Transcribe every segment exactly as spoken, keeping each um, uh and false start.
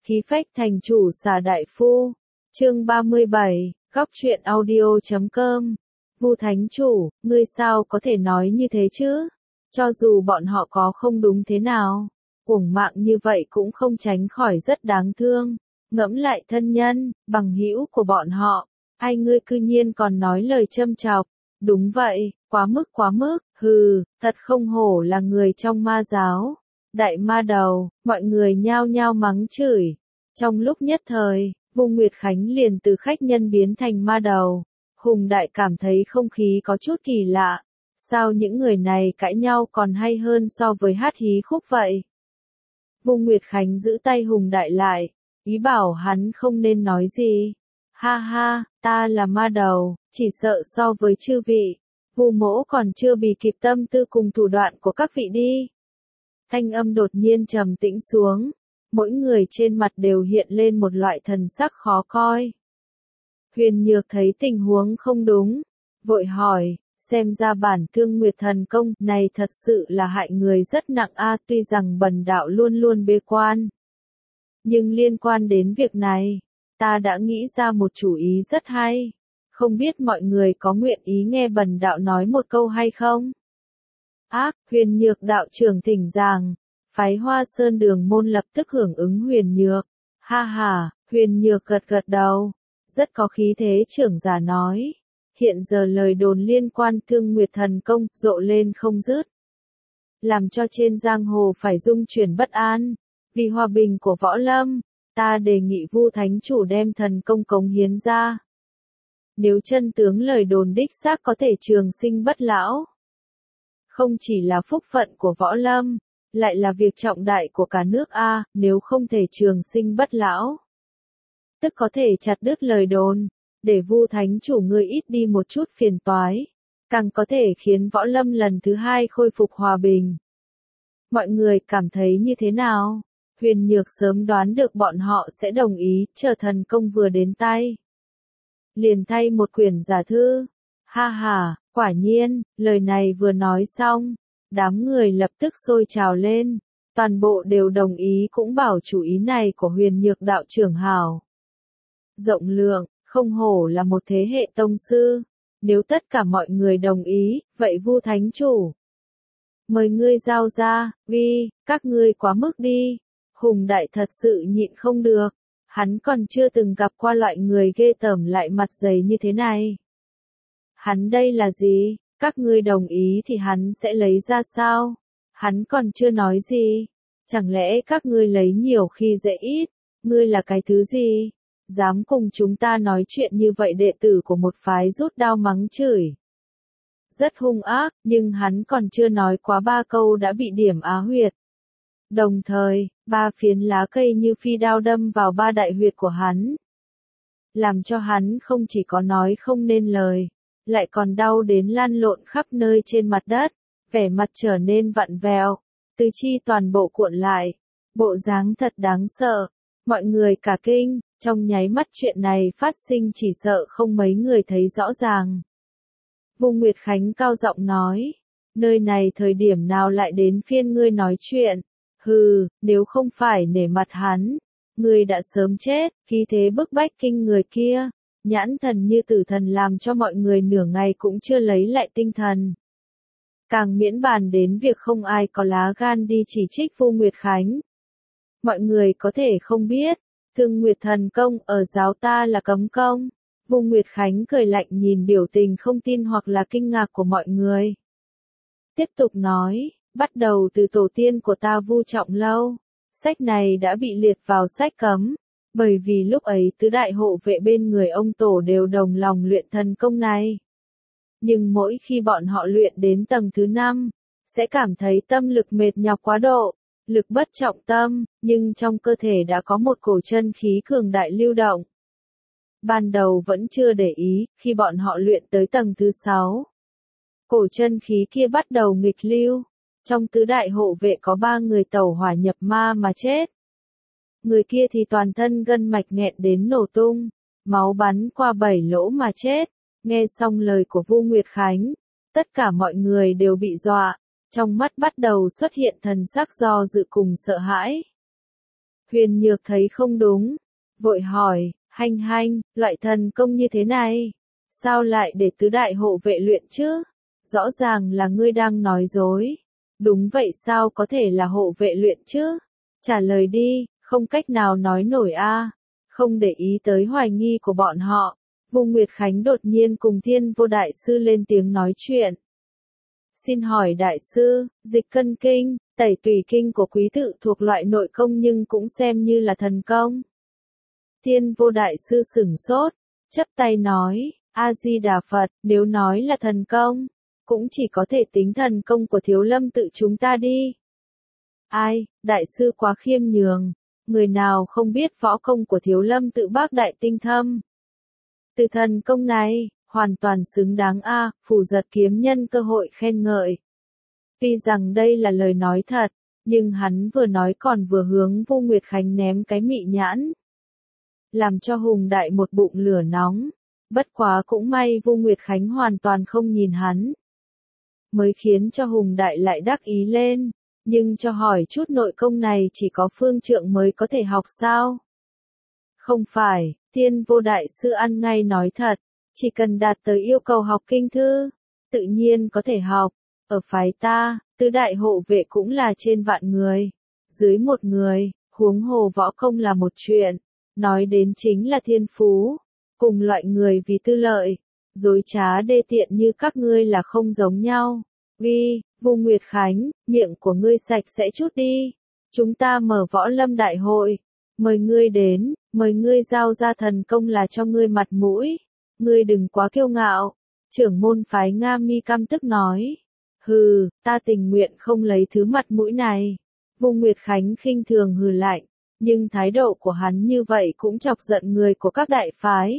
Khí phách thành chủ xà đại phu. Chương ba mươi bảy, góc truyện audio chấm com. Vu thánh chủ, ngươi sao có thể nói như thế chứ? Cho dù bọn họ có không đúng thế nào, uổng mạng như vậy cũng không tránh khỏi rất đáng thương. Ngẫm lại thân nhân, bằng hữu của bọn họ, ai ngươi cư nhiên còn nói lời châm chọc. Đúng vậy, quá mức quá mức, hừ, thật không hổ là người trong ma giáo. Đại ma đầu, mọi người nhao nhao mắng chửi. Trong lúc nhất thời, Vu Nguyệt Khánh liền từ khách nhân biến thành ma đầu. Hùng Đại cảm thấy không khí có chút kỳ lạ. Sao những người này cãi nhau còn hay hơn so với hát hí khúc vậy? Vu Nguyệt Khánh giữ tay Hùng Đại lại, ý bảo hắn không nên nói gì. Ha ha, ta là ma đầu, chỉ sợ so với chư vị, Vu mỗ còn chưa bì kịp tâm tư cùng thủ đoạn của các vị đi. Thanh âm đột nhiên trầm tĩnh xuống, mỗi người trên mặt đều hiện lên một loại thần sắc khó coi. Huyền Nhược thấy tình huống không đúng, vội hỏi, xem ra bản Thương Nguyệt thần công này thật sự là hại người rất nặng a, tuy rằng bần đạo luôn luôn bế quan. Nhưng liên quan đến việc này, ta đã nghĩ ra một chủ ý rất hay, không biết mọi người có nguyện ý nghe bần đạo nói một câu hay không? Ác, Huyền Nhược đạo trưởng thỉnh giảng, phái Hoa Sơn Đường môn lập tức hưởng ứng Huyền Nhược. Ha ha, Huyền Nhược gật gật đầu, rất có khí thế trưởng giả nói. Hiện giờ lời đồn liên quan Thương Nguyệt thần công rộ lên không dứt, làm cho trên giang hồ phải rung chuyển bất an. Vì hòa bình của võ lâm, ta đề nghị Vu thánh chủ đem thần công cống hiến ra. Nếu chân tướng lời đồn đích xác có thể trường sinh bất lão, không chỉ là phúc phận của võ lâm, lại là việc trọng đại của cả nước a, nếu không thể trường sinh bất lão, tức có thể chặt đứt lời đồn, để Vu thánh chủ ngươi ít đi một chút phiền toái, càng có thể khiến võ lâm lần thứ hai khôi phục hòa bình. Mọi người cảm thấy như thế nào? Huyền Nhược sớm đoán được bọn họ sẽ đồng ý, chờ thần công vừa đến tay, liền thay một quyển giả thư. Ha ha, quả nhiên, lời này vừa nói xong, đám người lập tức sôi trào lên, toàn bộ đều đồng ý cũng bảo chủ ý này của Huyền Nhược đạo trưởng hảo. Rộng lượng, không hổ là một thế hệ tông sư, nếu tất cả mọi người đồng ý, vậy Vu thánh chủ, mời ngươi giao ra, uy, các ngươi quá mức đi. Hùng Đại thật sự nhịn không được, hắn còn chưa từng gặp qua loại người ghê tởm lại mặt dày như thế này. Hắn đây là gì? Các ngươi đồng ý thì hắn sẽ lấy ra sao? Hắn còn chưa nói gì. Chẳng lẽ các ngươi lấy nhiều khi dễ ít? Ngươi là cái thứ gì? Dám cùng chúng ta nói chuyện như vậy? Đệ tử của một phái rút đao mắng chửi. Rất hung ác, nhưng hắn còn chưa nói quá ba câu đã bị điểm á huyệt. Đồng thời, ba phiến lá cây như phi đao đâm vào ba đại huyệt của hắn, làm cho hắn không chỉ có nói không nên lời, lại còn đau đến lăn lộn khắp nơi trên mặt đất, vẻ mặt trở nên vặn vẹo, tứ chi toàn bộ cuộn lại, bộ dáng thật đáng sợ. Mọi người cả kinh, trong nháy mắt chuyện này phát sinh chỉ sợ không mấy người thấy rõ ràng. Vu Nguyệt Khánh cao giọng nói, nơi này thời điểm nào lại đến phiên ngươi nói chuyện? Hừ, nếu không phải nể mặt hắn, ngươi đã sớm chết. Khí thế bức bách kinh người kia, nhãn thần như tử thần làm cho mọi người nửa ngày cũng chưa lấy lại tinh thần. Càng miễn bàn đến việc không ai có lá gan đi chỉ trích Vu Nguyệt Khánh. Mọi người có thể không biết, Thương Nguyệt thần công ở giáo ta là cấm công. Vu Nguyệt Khánh cười lạnh nhìn biểu tình không tin hoặc là kinh ngạc của mọi người. Tiếp tục nói, bắt đầu từ tổ tiên của ta Vu Trọng Lâu, sách này đã bị liệt vào sách cấm, bởi vì lúc ấy tứ đại hộ vệ bên người ông tổ đều đồng lòng luyện thần công này. Nhưng mỗi khi bọn họ luyện đến tầng thứ năm, sẽ cảm thấy tâm lực mệt nhọc quá độ, lực bất trọng tâm, nhưng trong cơ thể đã có một cổ chân khí cường đại lưu động. Ban đầu vẫn chưa để ý, khi bọn họ luyện tới tầng thứ sáu, cổ chân khí kia bắt đầu nghịch lưu. Trong tứ đại hộ vệ có ba người tẩu hỏa nhập ma mà chết. Người kia thì toàn thân gân mạch nghẹn đến nổ tung, máu bắn qua bảy lỗ mà chết. Nghe xong lời của Vu Nguyệt Khánh, tất cả mọi người đều bị dọa, trong mắt bắt đầu xuất hiện thần sắc do dự cùng sợ hãi. Huyền Nhược thấy không đúng, vội hỏi, Hành Hành, loại thần công như thế này, sao lại để tứ đại hộ vệ luyện chứ? Rõ ràng là ngươi đang nói dối. Đúng vậy, sao có thể là hộ vệ luyện chứ? Trả lời đi, không cách nào nói nổi a. Không để ý tới hoài nghi của bọn họ, Vu Nguyệt Khánh đột nhiên cùng Thiên Vô Đại Sư lên tiếng nói chuyện. Xin hỏi đại sư, dịch cân kinh, tẩy tùy kinh của quý tự thuộc loại nội công nhưng cũng xem như là thần công. Thiên Vô Đại Sư sửng sốt, chắp tay nói, A-di-đà Phật, nếu nói là thần công, cũng chỉ có thể tính thần công của Thiếu Lâm tự chúng ta đi. Ai, đại sư quá khiêm nhường, người nào không biết võ công của Thiếu Lâm tự bác đại tinh thâm. Từ thần công này, hoàn toàn xứng đáng a, Phủ Giật kiếm nhân cơ hội khen ngợi. Tuy rằng đây là lời nói thật, nhưng hắn vừa nói còn vừa hướng Vu Nguyệt Khánh ném cái mị nhãn. Làm cho Hùng Đại một bụng lửa nóng, bất quá cũng may Vu Nguyệt Khánh hoàn toàn không nhìn hắn. Mới khiến cho Hùng Đại lại đắc ý lên, nhưng cho hỏi chút nội công này chỉ có phương trượng mới có thể học sao? Không phải, Thiên Vô Đại Sư ăn ngay nói thật, chỉ cần đạt tới yêu cầu học kinh thư, tự nhiên có thể học. Ở phái ta, tứ đại hộ vệ cũng là trên vạn người, dưới một người, huống hồ võ công là một chuyện, nói đến chính là thiên phú, cùng loại người vì tư lợi, dối trá đê tiện như các ngươi là không giống nhau. Uy, Vu Nguyệt Khánh, miệng của ngươi sạch sẽ chút đi, chúng ta mở võ lâm đại hội, mời ngươi đến, mời ngươi giao ra thần công là cho ngươi mặt mũi, ngươi đừng quá kiêu ngạo. Trưởng môn phái Nga Mi căm tức nói. Hừ, ta tình nguyện không lấy thứ mặt mũi này. Vu Nguyệt Khánh khinh thường hừ lạnh, nhưng thái độ của hắn như vậy cũng chọc giận người của các đại phái.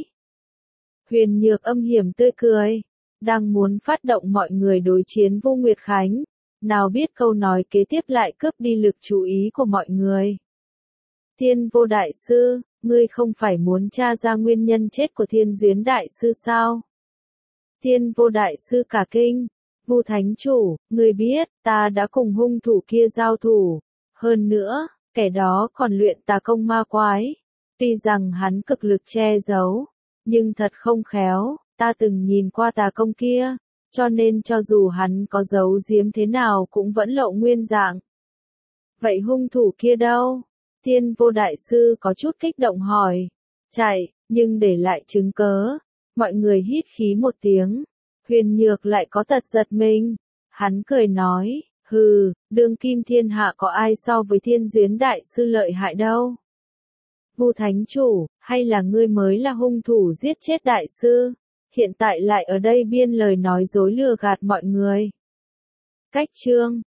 Huyền Nhược âm hiểm tươi cười, đang muốn phát động mọi người đối chiến Vu Nguyệt Khánh, nào biết câu nói kế tiếp lại cướp đi lực chú ý của mọi người. Thiên Vô Đại Sư, ngươi không phải muốn tra ra nguyên nhân chết của Thiên Duyến Đại Sư sao? Thiên Vô Đại Sư cả kinh. Vu Thánh Chủ, ngươi biết, ta đã cùng hung thủ kia giao thủ. Hơn nữa, kẻ đó còn luyện tà công ma quái. Tuy rằng hắn cực lực che giấu, nhưng thật không khéo, ta từng nhìn qua tà công kia, cho nên cho dù hắn có giấu giếm thế nào cũng vẫn lộ nguyên dạng. Vậy hung thủ kia đâu? Thiên Vô Đại Sư có chút kích động hỏi. Chạy, nhưng để lại chứng cớ. Mọi người hít khí một tiếng. Huyền Nhược lại có tật giật mình. Hắn cười nói, hừ, đương kim thiên hạ có ai so với Thiên Duyến Đại Sư lợi hại đâu. Vu Thánh Chủ, hay là ngươi mới là hung thủ giết chết Đại Sư, hiện tại lại ở đây biên lời nói dối lừa gạt mọi người. Cách chương